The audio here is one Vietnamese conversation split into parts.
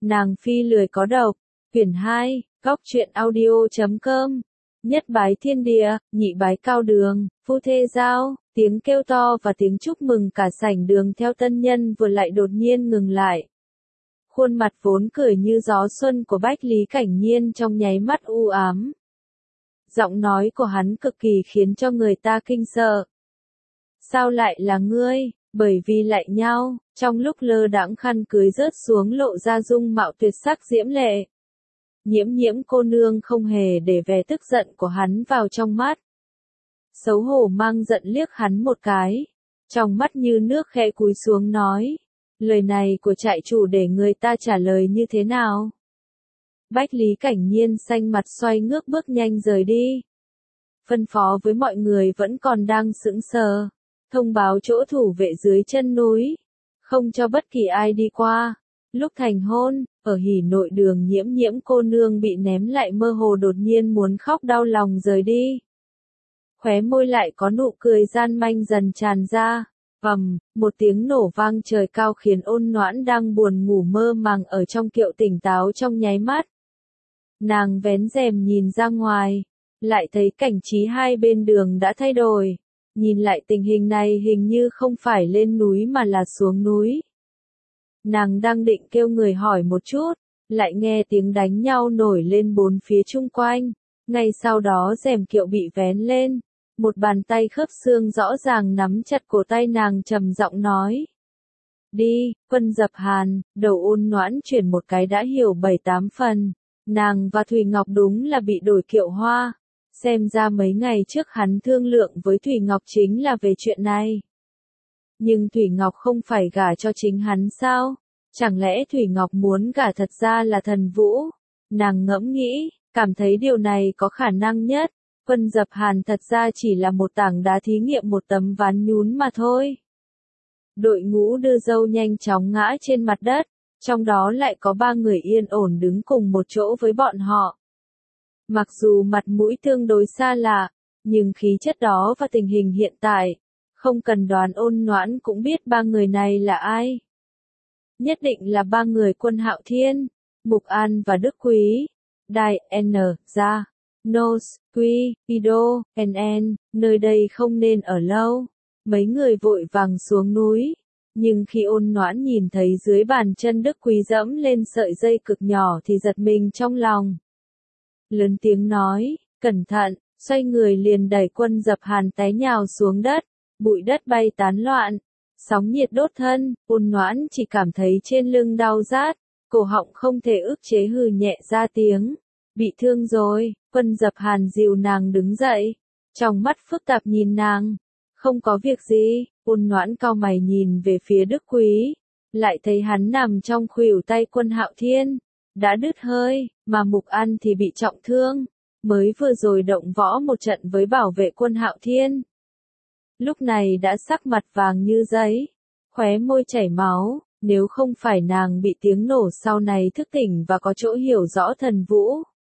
Nàng phi lười có độc. Quyển 2, Góc truyện audio.com. Nhất bái thiên địa, nhị bái cao đường, phu thê giao, tiếng kêu to và tiếng chúc mừng cả sảnh đường theo tân nhân vừa lại đột nhiên ngừng lại. Khuôn mặt vốn cười như gió xuân của Bách Lý Cảnh Nhiên trong nháy mắt u ám. Giọng nói của hắn cực kỳ khiến cho người ta kinh sợ. Sao lại là ngươi? Bởi vì lại nhau, trong lúc lơ đãng khăn cưới rớt xuống lộ ra dung mạo tuyệt sắc diễm lệ. Nhiễm cô nương không hề để vẻ tức giận của hắn vào trong mắt. Xấu hổ mang giận liếc hắn một cái. Trong mắt như nước khẽ cúi xuống nói. Lời này của trại chủ để người ta trả lời như thế nào? Bách Lý Cảnh Nhiên xanh mặt xoay ngước bước nhanh rời đi. Phân phó với mọi người vẫn còn đang sững sờ. Thông báo chỗ thủ vệ dưới chân núi. Không cho bất kỳ ai đi qua. Lúc thành hôn, ở hỉ nội đường nhiễm cô nương bị ném lại mơ hồ đột nhiên muốn khóc đau lòng rời đi. Khóe môi lại có nụ cười gian manh dần tràn ra. Một tiếng nổ vang trời cao khiến Ôn Noãn đang buồn ngủ mơ màng ở trong kiệu tỉnh táo trong nháy mắt. Nàng vén rèm nhìn ra ngoài, lại thấy cảnh trí hai bên đường đã thay đổi. Nhìn lại tình hình này hình như không phải lên núi mà là xuống núi. Nàng đang định kêu người hỏi một chút, lại nghe tiếng đánh nhau nổi lên bốn phía chung quanh. Ngay sau đó rèm kiệu bị vén lên. Một bàn tay khớp xương rõ ràng nắm chặt cổ tay nàng trầm giọng nói. Đi, Quân Dập Hàn, đầu Ôn Noãn chuyển một cái đã hiểu 7-8 phần. Nàng và Thủy Ngọc đúng là bị đổi kiệu hoa. Xem ra mấy ngày trước hắn thương lượng với Thủy Ngọc chính là về chuyện này. Nhưng Thủy Ngọc không phải gả cho chính hắn sao? Chẳng lẽ Thủy Ngọc muốn gả thật ra là Thần Vũ? Nàng ngẫm nghĩ, cảm thấy điều này có khả năng nhất. Quân Dập Hàn thật ra chỉ là một tảng đá thí nghiệm một tấm ván nhún mà thôi. Đội ngũ đưa dâu nhanh chóng ngã trên mặt đất, trong đó lại có 3 người yên ổn đứng cùng một chỗ với bọn họ. Mặc dù mặt mũi tương đối xa lạ, nhưng khí chất đó và tình hình hiện tại, không cần đoán Ôn Noãn cũng biết 3 người này là ai. Nhất định là 3 người Quân Hạo Thiên, Mục An và Đức Quý. Đại N, Gia, Nos, Quy, Ido, NN, nơi đây không nên ở lâu. Mấy người vội vàng xuống núi. Nhưng khi Ôn Noãn nhìn thấy dưới bàn chân Đức Quý dẫm lên sợi dây cực nhỏ thì giật mình trong lòng. Lớn tiếng nói, cẩn thận, xoay người liền đẩy Quân Dập Hàn té nhào xuống đất, bụi đất bay tán loạn, sóng nhiệt đốt thân, Ôn Noãn chỉ cảm thấy trên lưng đau rát, cổ họng không thể ức chế hừ nhẹ ra tiếng. Bị thương rồi, Quân Dập Hàn dìu nàng đứng dậy, trong mắt phức tạp nhìn nàng. Không có việc gì, Ôn Noãn cau mày nhìn về phía Đức Quý, lại thấy hắn nằm trong khuỷu tay Quân Hạo Thiên, đã đứt hơi, mà Mục An thì bị trọng thương, mới vừa rồi động võ một trận với bảo vệ Quân Hạo Thiên. Lúc này đã sắc mặt vàng như giấy, khóe môi chảy máu, nếu không phải nàng bị tiếng nổ sau này thức tỉnh và có chỗ hiểu rõ Thần Vũ.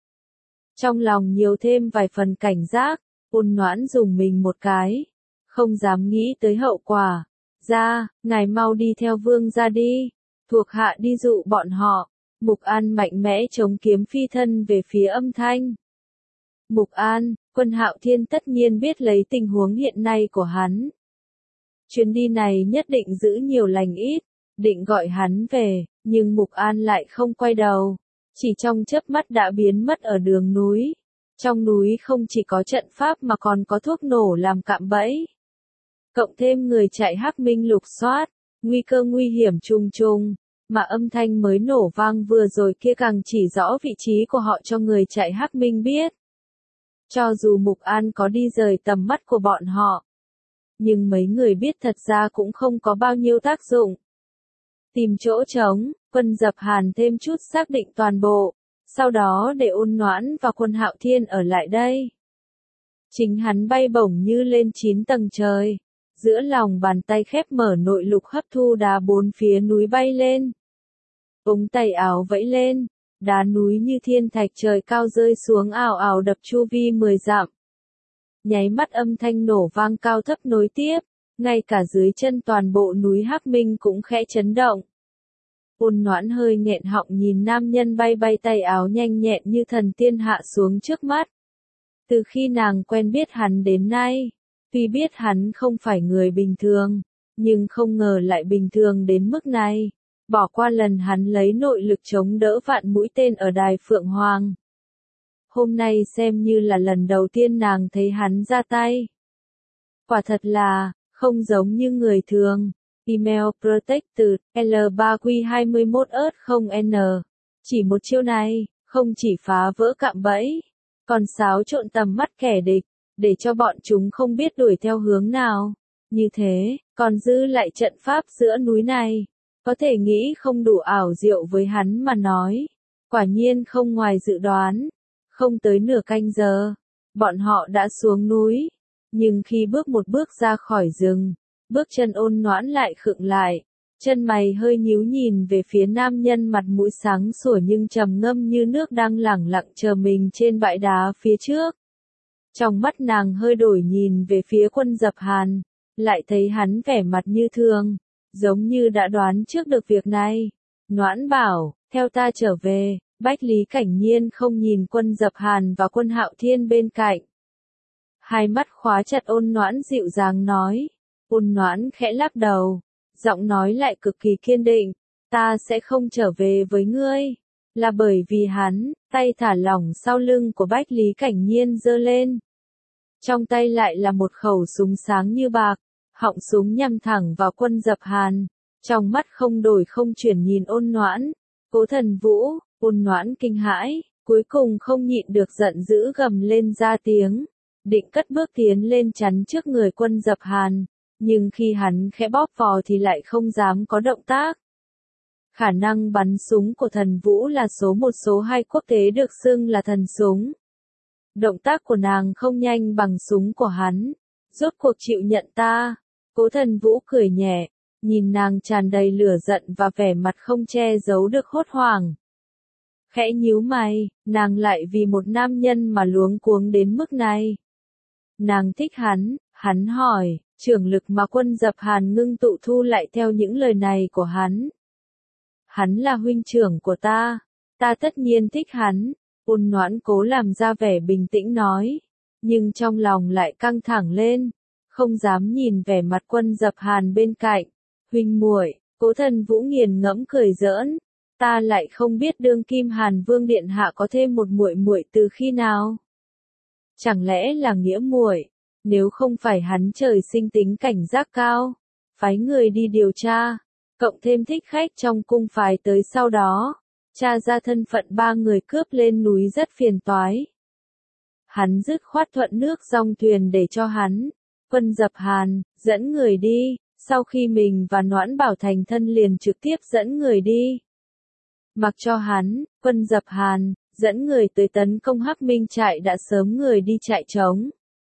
Trong lòng nhiều thêm vài phần cảnh giác, Ôn Noãn dùng mình một cái, không dám nghĩ tới hậu quả. Ra, ngài mau đi theo vương ra đi, thuộc hạ đi dụ bọn họ. Mục An mạnh mẽ chống kiếm phi thân về phía âm thanh. Mục An, Quân Hạo Thiên tất nhiên biết lấy tình huống hiện nay của hắn. Chuyến đi này nhất định giữ nhiều lành ít, định gọi hắn về, nhưng Mục An lại không quay đầu. Chỉ trong chớp mắt đã biến mất ở đường núi. Trong núi không chỉ có trận pháp mà còn có thuốc nổ làm cạm bẫy. Cộng thêm người chạy Hắc Minh lục soát, nguy cơ nguy hiểm trùng trùng, mà âm thanh mới nổ vang vừa rồi kia càng chỉ rõ vị trí của họ cho người chạy Hắc Minh biết. Cho dù Mục An có đi rời tầm mắt của bọn họ, nhưng mấy người biết thật ra cũng không có bao nhiêu tác dụng. Tìm chỗ trống, Quân Dập Hàn thêm chút xác định toàn bộ, sau đó để Ôn Noãn và Quân Hạo Thiên ở lại đây. Chính hắn bay bổng như lên 9 tầng trời, giữa lòng bàn tay khép mở nội lục hấp thu đá bốn phía núi bay lên. Ống tay áo vẫy lên, đá núi như thiên thạch trời cao rơi xuống ào ào đập chu vi 10 dặm. Nháy mắt âm thanh nổ vang cao thấp nối tiếp, ngay cả dưới chân toàn bộ núi Hắc Minh cũng khẽ chấn động. Ôn Noãn hơi nghẹn họng nhìn nam nhân bay bay tay áo nhanh nhẹn như thần tiên hạ xuống trước mắt. Từ khi nàng quen biết hắn đến nay, tuy biết hắn không phải người bình thường, nhưng không ngờ lại bình thường đến mức này. Bỏ qua lần hắn lấy nội lực chống đỡ vạn mũi tên ở đài Phượng Hoàng. Hôm nay xem như là lần đầu tiên nàng thấy hắn ra tay. Quả thật là, không giống như người thường. Email Protected L3Q21Ớt0N. Chỉ một chiêu này, không chỉ phá vỡ cạm bẫy, còn xáo trộn tầm mắt kẻ địch, để cho bọn chúng không biết đuổi theo hướng nào. Như thế, còn giữ lại trận pháp giữa núi này. Có thể nghĩ không đủ ảo diệu với hắn mà nói. Quả nhiên không ngoài dự đoán. Không tới nửa canh giờ, bọn họ đã xuống núi. Nhưng khi bước một bước ra khỏi rừng, bước chân Ôn Noãn lại khựng lại. Chân mày hơi nhíu nhìn về phía nam nhân mặt mũi sáng sủa nhưng trầm ngâm như nước đang lẳng lặng chờ mình trên bãi đá phía trước. Trong mắt nàng hơi đổi nhìn về phía Quân Dập Hàn, lại thấy hắn vẻ mặt như thường, giống như đã đoán trước được việc này. Noãn bảo, theo ta trở về. Bách Lý Cảnh Nhiên không nhìn Quân Dập Hàn và Quân Hạo Thiên bên cạnh. Hai mắt khóa chặt Ôn Noãn dịu dàng nói. Ôn Noãn khẽ lắc đầu, giọng nói lại cực kỳ kiên định, ta sẽ không trở về với ngươi. Là bởi vì hắn, tay thả lỏng sau lưng của Bách Lý Cảnh Nhiên giơ lên. Trong tay lại là một khẩu súng sáng như bạc, họng súng nhắm thẳng vào Quân Dập Hàn. Trong mắt không đổi không chuyển nhìn Ôn Noãn. Cố Thần Vũ. Ôn Noãn kinh hãi, cuối cùng không nhịn được giận dữ gầm lên ra tiếng, định cất bước tiến lên chắn trước người Quân Dập Hàn, nhưng khi hắn khẽ bóp vò thì lại không dám có động tác. Khả năng bắn súng của Thần Vũ là số 1 số 2 quốc tế được xưng là thần súng. Động tác của nàng không nhanh bằng súng của hắn, rốt cuộc chịu nhận ta. Cố Thần Vũ cười nhẹ, nhìn nàng tràn đầy lửa giận và vẻ mặt không che giấu được hốt hoảng. Khẽ nhíu mày, nàng lại vì một nam nhân mà luống cuống đến mức này. Nàng thích hắn hỏi, trưởng lực mà Quân Dập Hàn ngưng tụ thu lại theo những lời này của hắn. Hắn là huynh trưởng của ta tất nhiên thích hắn. Ôn Noãn cố làm ra vẻ bình tĩnh nói, nhưng trong lòng lại căng thẳng lên, không dám nhìn vẻ mặt Quân Dập Hàn bên cạnh. Huynh muội, Cố Thần Vũ nghiền ngẫm cười giỡn. Ta lại không biết đương kim Hàn Vương điện hạ có thêm một muội muội từ khi nào? Chẳng lẽ là nghĩa muội? Nếu không phải hắn trời sinh tính cảnh giác cao, phái người đi điều tra, cộng thêm thích khách trong cung phái tới sau đó, tra ra thân phận 3 người cướp lên núi rất phiền toái. Hắn dứt khoát thuận nước dong thuyền để cho hắn, Quân Dập Hàn, dẫn người đi, sau khi mình và Noãn Bảo thành thân liền trực tiếp dẫn người đi. Mặc cho hắn, Quân Dập Hàn, dẫn người tới tấn công Hắc Minh trại đã sớm người đi chạy trống.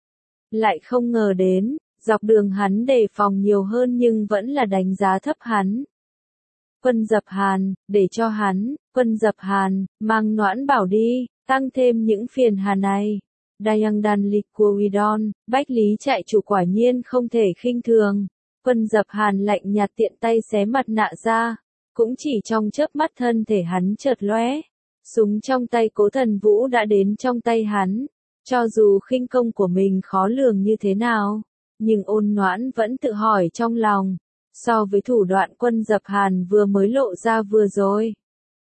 Lại không ngờ đến, dọc đường hắn đề phòng nhiều hơn nhưng vẫn là đánh giá thấp hắn. Quân Dập Hàn, để cho hắn, Quân Dập Hàn, mang Noãn Bảo đi, tăng thêm những phiền hà này. Dayang Dan Liquidon, Bách Lý trại chủ quả nhiên không thể khinh thường. Quân Dập Hàn lạnh nhạt tiện tay xé mặt nạ ra. Cũng chỉ trong chớp mắt thân thể hắn chợt lóe, súng trong tay Cố Thần Vũ đã đến trong tay hắn. Cho dù khinh công của mình khó lường như thế nào, nhưng Ôn Noãn vẫn tự hỏi trong lòng, so với thủ đoạn Quân Dập Hàn vừa mới lộ ra vừa rồi,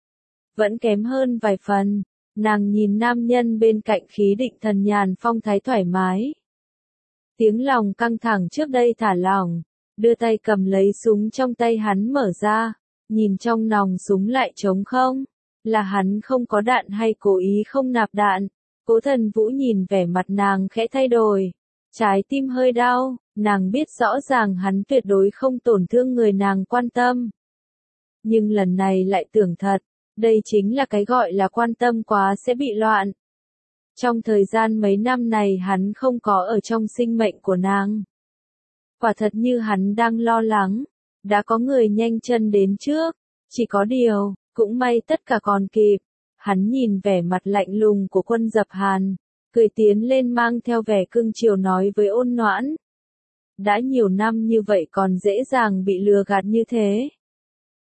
vẫn kém hơn vài phần. Nàng nhìn nam nhân bên cạnh khí định thần nhàn phong thái thoải mái. Tiếng lòng căng thẳng trước đây thả lỏng, đưa tay cầm lấy súng trong tay hắn mở ra. Nhìn trong nòng súng lại trống không, là hắn không có đạn hay cố ý không nạp đạn. Cố Thần Vũ nhìn vẻ mặt nàng khẽ thay đổi, trái tim hơi đau, nàng biết rõ ràng hắn tuyệt đối không tổn thương người nàng quan tâm. Nhưng lần này lại tưởng thật, đây chính là cái gọi là quan tâm quá sẽ bị loạn. Trong thời gian mấy năm này hắn không có ở trong sinh mệnh của nàng. Quả thật như hắn đang lo lắng. Đã có người nhanh chân đến trước, chỉ có điều, cũng may tất cả còn kịp. Hắn nhìn vẻ mặt lạnh lùng của Quân Dập Hàn, cười tiến lên mang theo vẻ cưng chiều nói với Ôn Noãn. Đã nhiều năm như vậy còn dễ dàng bị lừa gạt như thế.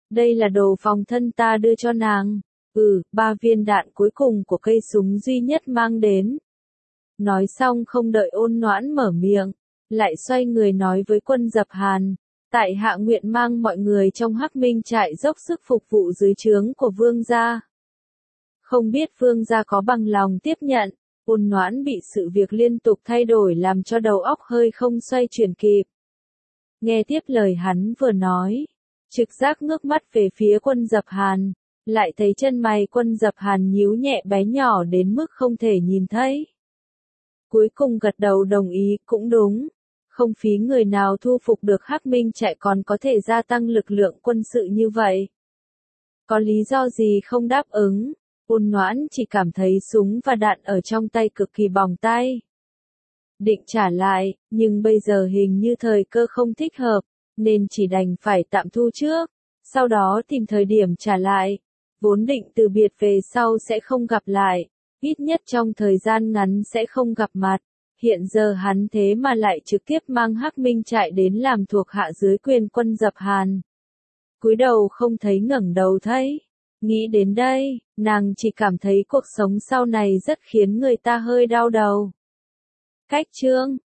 Đây là đồ phòng thân ta đưa cho nàng. 3 viên đạn cuối cùng của cây súng duy nhất mang đến. Nói xong không đợi Ôn Noãn mở miệng, lại xoay người nói với Quân Dập Hàn, tại hạ nguyện mang mọi người trong Hắc Minh trại dốc sức phục vụ dưới trướng của vương gia. Không biết vương gia có bằng lòng tiếp nhận. Ôn Noãn bị sự việc liên tục thay đổi làm cho đầu óc hơi không xoay chuyển kịp. Nghe tiếp lời hắn vừa nói, trực giác ngước mắt về phía Quân Dập Hàn, lại thấy chân mày Quân Dập Hàn nhíu nhẹ bé nhỏ đến mức không thể nhìn thấy. Cuối cùng gật đầu đồng ý, cũng đúng. Không phí người nào thu phục được Hắc Minh trại còn có thể gia tăng lực lượng quân sự như vậy. Có lý do gì không đáp ứng? Ôn Noãn chỉ cảm thấy súng và đạn ở trong tay cực kỳ bỏng tay. Định trả lại, nhưng bây giờ hình như thời cơ không thích hợp, nên chỉ đành phải tạm thu trước, sau đó tìm thời điểm trả lại. Vốn định từ biệt về sau sẽ không gặp lại, ít nhất trong thời gian ngắn sẽ không gặp mặt. Hiện giờ hắn thế mà lại trực tiếp mang Hắc Minh trại đến làm thuộc hạ dưới quyền Quân Dập Hàn. Cúi đầu không thấy ngẩng đầu thấy. Nghĩ đến đây, nàng chỉ cảm thấy cuộc sống sau này rất khiến người ta hơi đau đầu. Cách chương